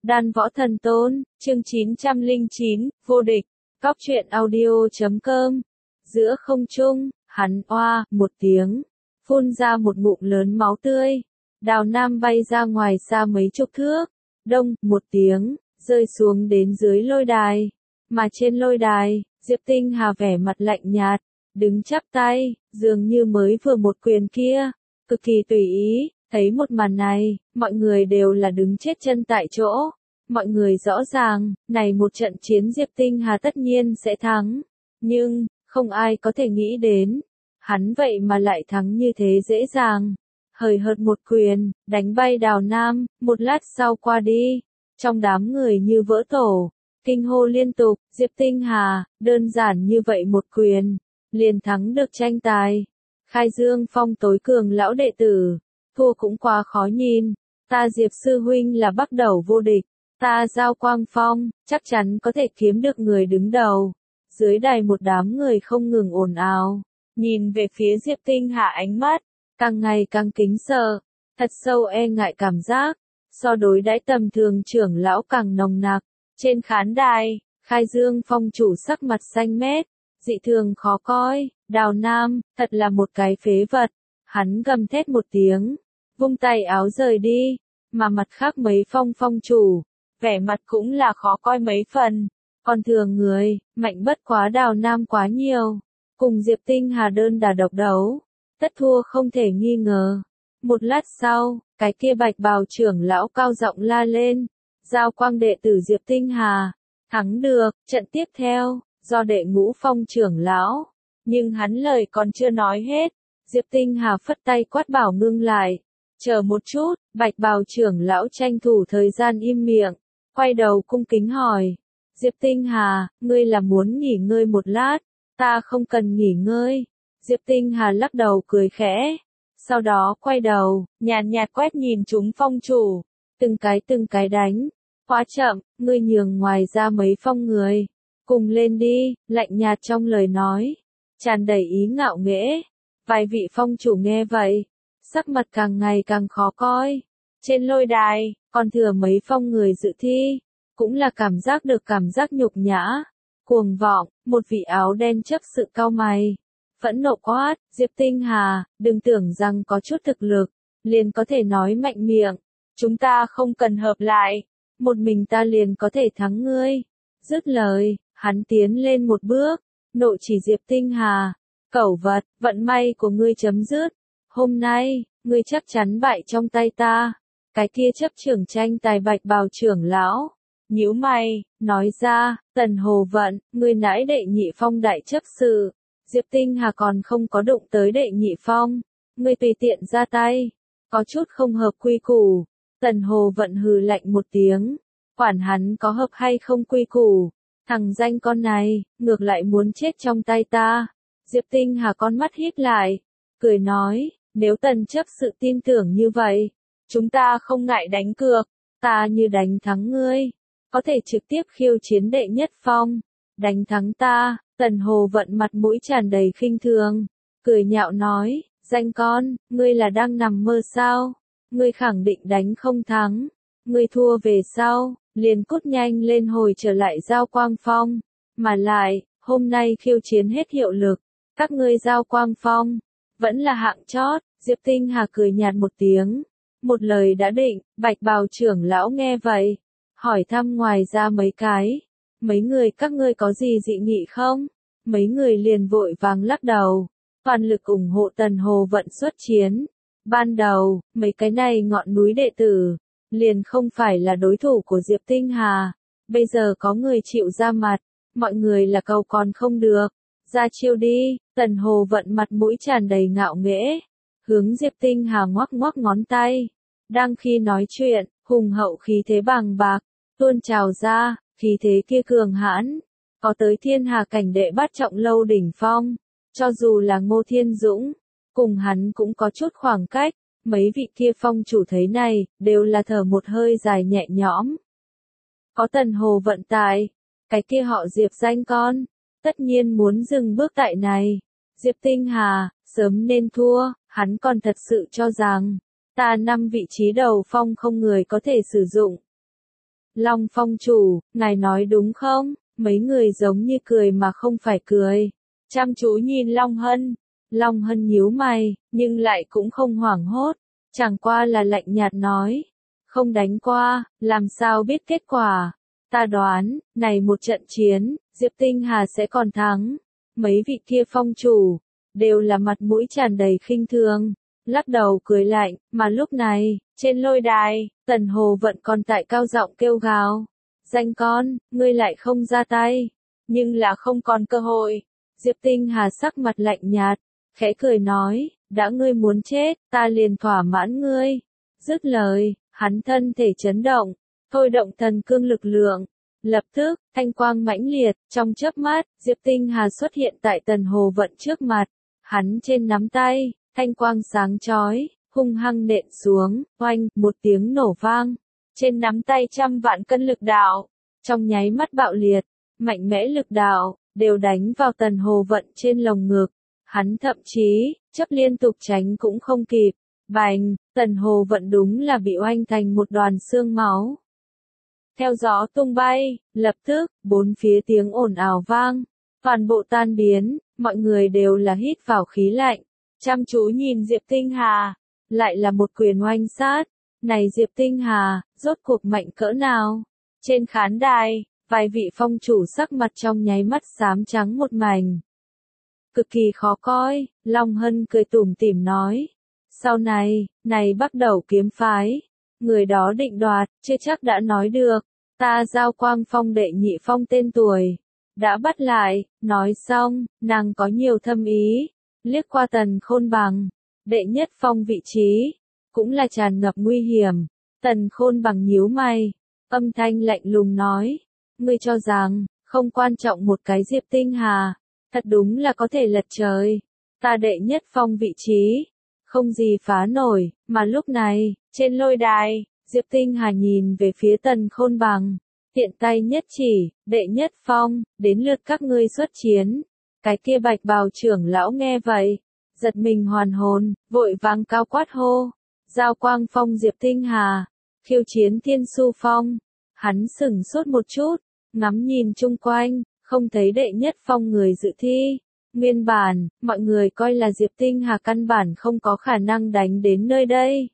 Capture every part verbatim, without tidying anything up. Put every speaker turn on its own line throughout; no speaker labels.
Đan Võ Thần Tôn, chương chín trăm lẻ chín, vô địch, cóc truyện audio chấm com. Giữa không trung, hắn oa, một tiếng, phun ra một ngụm lớn máu tươi. Đào Nam bay ra ngoài xa mấy chục thước, đông, một tiếng, rơi xuống đến dưới lôi đài. Mà trên lôi đài, Diệp Tinh Hà vẻ mặt lạnh nhạt, đứng chắp tay, dường như mới vừa một quyền kia, cực kỳ tùy ý. Thấy một màn này, mọi người đều là đứng chết chân tại chỗ. Mọi người rõ ràng, này một trận chiến Diệp Tinh Hà tất nhiên sẽ thắng. Nhưng, không ai có thể nghĩ đến, hắn vậy mà lại thắng như thế dễ dàng. Hời hợt một quyền, đánh bay Đào Nam, một lát sau qua đi. Trong đám người như vỡ tổ, kinh hô liên tục, Diệp Tinh Hà, đơn giản như vậy một quyền, liền thắng được tranh tài. Khai Dương Phong tối cường lão đệ tử. Thua cũng quá khó nhìn, ta Diệp sư huynh là bắt đầu vô địch, ta Giao Quang Phong, chắc chắn có thể kiếm được người đứng đầu. Dưới đài một đám người không ngừng ồn ào, nhìn về phía Diệp Tinh Hà ánh mắt, càng ngày càng kính sợ, thật sâu e ngại cảm giác, so đối đãi tầm thường trưởng lão càng nồng nặc. Trên khán đài, Khai Dương Phong chủ sắc mặt xanh mét, dị thường khó coi, Đào Nam, thật là một cái phế vật. Hắn gầm thét một tiếng, vung tay áo rời đi, mà mặt khác mấy phong phong chủ, vẻ mặt cũng là khó coi mấy phần, còn thường người, mạnh bất quá Đào Nam quá nhiều, cùng Diệp Tinh Hà đơn đà độc đấu, tất thua không thể nghi ngờ. Một lát sau, cái kia bạch bào trưởng lão cao giọng la lên, Giao Quang đệ tử Diệp Tinh Hà, thắng được, trận tiếp theo, do đệ ngũ phong trưởng lão, nhưng hắn lời còn chưa nói hết. Diệp Tinh Hà phất tay quát bảo ngưng lại. Chờ một chút, bạch bào trưởng lão tranh thủ thời gian im miệng, quay đầu cung kính hỏi. Diệp Tinh Hà, ngươi là muốn nghỉ ngơi một lát, ta không cần nghỉ ngơi. Diệp Tinh Hà lắc đầu cười khẽ, sau đó quay đầu, nhàn nhạt quét nhìn chúng phong chủ, từng cái từng cái đánh. Quá chậm, ngươi nhường ngoài ra mấy phong người, cùng lên đi, lạnh nhạt trong lời nói, tràn đầy ý ngạo nghễ. Vài vị phong chủ nghe vậy, sắc mặt càng ngày càng khó coi. Trên lôi đài, còn thừa mấy phong người dự thi, cũng là cảm giác được cảm giác nhục nhã, cuồng vọng. Một vị áo đen chấp sự cau mày, phẫn nộ quát, Diệp Tinh Hà, đừng tưởng rằng có chút thực lực, liền có thể nói mạnh miệng. Chúng ta không cần hợp lại, một mình ta liền có thể thắng ngươi. Dứt lời, hắn tiến lên một bước, nộ chỉ Diệp Tinh Hà. Cẩu vật, vận may của ngươi chấm dứt. Hôm nay, ngươi chắc chắn bại trong tay ta. Cái kia chấp trưởng tranh tài bạch bào trưởng lão, nhíu mày, nói ra, Tần Hồ Vận, ngươi nãi đệ nhị phong đại chấp sự. Diệp Tinh Hà còn không có đụng tới đệ nhị phong. Ngươi tùy tiện ra tay, có chút không hợp quy củ. Tần Hồ Vận hừ lạnh một tiếng, quản hắn có hợp hay không quy củ. Thằng danh con này, ngược lại muốn chết trong tay ta. Diệp Tinh Hà con mắt híp lại, cười nói, nếu Tần chấp sự tin tưởng như vậy, chúng ta không ngại đánh cược, ta như đánh thắng ngươi, có thể trực tiếp khiêu chiến đệ nhất phong, đánh thắng ta. Tần Hồ Vận mặt mũi tràn đầy khinh thường, cười nhạo nói, danh con, ngươi là đang nằm mơ sao, ngươi khẳng định đánh không thắng, ngươi thua về sau, liền cút nhanh lên hồi trở lại Giao Quang Phong, mà lại, hôm nay khiêu chiến hết hiệu lực. Các ngươi Giao Quang Phong, vẫn là hạng chót. Diệp Tinh Hà cười nhạt một tiếng, một lời đã định. Bạch bào trưởng lão nghe vậy, hỏi thăm ngoài ra mấy cái, mấy người các ngươi có gì dị nghị không? Mấy người liền vội vàng lắc đầu, toàn lực ủng hộ Tần Hồ Vận xuất chiến. Ban đầu, mấy cái này ngọn núi đệ tử, liền không phải là đối thủ của Diệp Tinh Hà, bây giờ có người chịu ra mặt, mọi người là cầu còn không được. Ra chiêu đi. Tần Hồ Vận mặt mũi tràn đầy ngạo nghễ, hướng Diệp Tinh Hà ngoắc ngoắc ngón tay. Đang khi nói chuyện, hùng hậu khí thế bàng bạc, tuôn trào ra, khí thế kia cường hãn, có tới thiên hà cảnh đệ bát trọng lâu đỉnh phong. Cho dù là Ngô Thiên Dũng, cùng hắn cũng có chút khoảng cách, mấy vị kia phong chủ thấy này, đều là thở một hơi dài nhẹ nhõm. Có Tần Hồ Vận tại, cái kia họ Diệp danh con, tất nhiên muốn dừng bước tại này. Diệp Tinh Hà, sớm nên thua, hắn còn thật sự cho rằng, ta năm vị trí đầu phong không người có thể sử dụng. Long Phong chủ, ngài nói đúng không? Mấy người giống như cười mà không phải cười. Chăm chú nhìn Long Hân. Long Hân nhíu mày, nhưng lại cũng không hoảng hốt. Chẳng qua là lạnh nhạt nói. Không đánh qua, làm sao biết kết quả. Ta đoán, này một trận chiến, Diệp Tinh Hà sẽ còn thắng. Mấy vị kia phong chủ, đều là mặt mũi tràn đầy khinh thường. Lắc đầu cười lạnh, mà lúc này, trên lôi đài, Tần Hồ Vận còn tại cao giọng kêu gào. Danh con, ngươi lại không ra tay, nhưng là không còn cơ hội. Diệp Tinh Hà sắc mặt lạnh nhạt, khẽ cười nói, đã ngươi muốn chết, ta liền thỏa mãn ngươi. Dứt lời, hắn thân thể chấn động, thôi động thần cương lực lượng. Lập tức, thanh quang mãnh liệt, trong chớp mắt, Diệp Tinh Hà xuất hiện tại Tần Hồ Vận trước mặt. Hắn trên nắm tay, thanh quang sáng chói, hung hăng nện xuống, oanh, một tiếng nổ vang. Trên nắm tay trăm vạn cân lực đạo, trong nháy mắt bạo liệt, mạnh mẽ lực đạo, đều đánh vào Tần Hồ Vận trên lồng ngực. Hắn thậm chí, chấp liên tục tránh cũng không kịp. Bành, Tần Hồ Vận đúng là bị oanh thành một đoàn xương máu. Theo gió tung bay, lập tức, bốn phía tiếng ồn ào vang, toàn bộ tan biến, mọi người đều là hít vào khí lạnh, chăm chú nhìn Diệp Tinh Hà, lại là một quyền oanh sát. Này Diệp Tinh Hà, rốt cuộc mạnh cỡ nào? Trên khán đài, vài vị phong chủ sắc mặt trong nháy mắt xám trắng một mảnh. Cực kỳ khó coi, Long Hân cười tủm tỉm nói. Sau này, này bắt đầu kiếm phái. Người đó định đoạt, chưa chắc đã nói được. Ta giao Quang Phong đệ nhị phong tên tuổi. Đã bắt lại, nói xong, nàng có nhiều thâm ý. Liếc qua Tần Khôn Bằng. Đệ nhất phong vị trí. Cũng là tràn ngập nguy hiểm. Tần Khôn Bằng nhíu mày. Âm thanh lạnh lùng nói. Ngươi cho rằng, không quan trọng một cái Diệp Tinh Hà. Thật đúng là có thể lật trời. Ta đệ nhất phong vị trí. Không gì phá nổi, mà lúc này, trên lôi đài, Diệp Tinh Hà nhìn về phía Tần Khôn Bằng. Tiện tay nhất chỉ, đệ nhất phong, đến lượt các ngươi xuất chiến. Cái kia bạch bào trưởng lão nghe vậy. Giật mình hoàn hồn, vội vàng cao quát hô. Giao Quang Phong Diệp Tinh Hà. Khiêu chiến Thiên Su Phong. Hắn sửng sốt một chút, ngắm nhìn chung quanh, không thấy đệ nhất phong người dự thi. Nguyên bản, mọi người coi là Diệp Tinh Hà căn bản không có khả năng đánh đến nơi đây.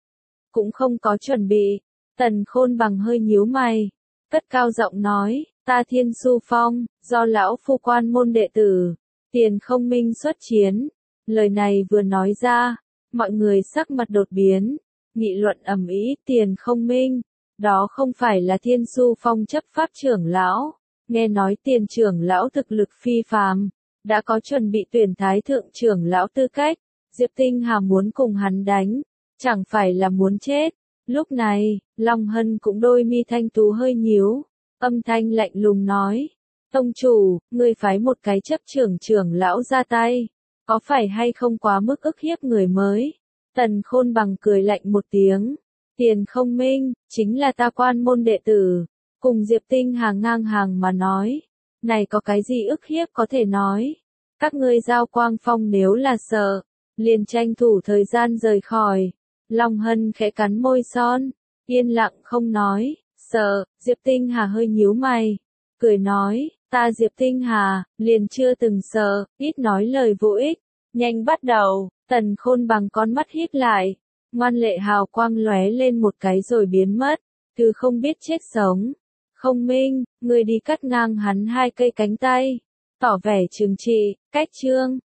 Cũng không có chuẩn bị. Tần Khôn Bằng hơi nhíu mày. Cất cao giọng nói, ta Thiên Su Phong, do lão phu quan môn đệ tử. Tiền Không Minh xuất chiến. Lời này vừa nói ra, mọi người sắc mặt đột biến. Nghị luận ầm ĩ Tiền Không Minh. Đó không phải là Thiên Su Phong chấp pháp trưởng lão. Nghe nói Tiền trưởng lão thực lực phi phàm. Đã có chuẩn bị tuyển thái thượng trưởng lão tư cách, Diệp Tinh Hà muốn cùng hắn đánh, chẳng phải là muốn chết. Lúc này, Long Hân cũng đôi mi thanh tú hơi nhíu, âm thanh lạnh lùng nói, tông chủ, ngươi phái một cái chấp trưởng trưởng lão ra tay, có phải hay không quá mức ức hiếp người mới? Tần Khôn Bằng cười lạnh một tiếng, Tiền Không Minh, chính là ta quan môn đệ tử, cùng Diệp Tinh Hà ngang hàng mà nói. Này có cái gì ức hiếp có thể nói? Các ngươi giao Quang Phong nếu là sợ, liền tranh thủ thời gian rời khỏi. Long Hân khẽ cắn môi son, yên lặng không nói. Sợ, Diệp Tinh Hà hơi nhíu mày, cười nói, ta Diệp Tinh Hà, liền chưa từng sợ, ít nói lời vô ích. Nhanh bắt đầu, Tần Khôn Bằng con mắt híp lại, ngoan lệ hào quang lóe lên một cái rồi biến mất, từ không biết chết sống. Không Minh, người đi cắt ngang hắn hai cây cánh tay, tỏ vẻ trừng trị, cách chương.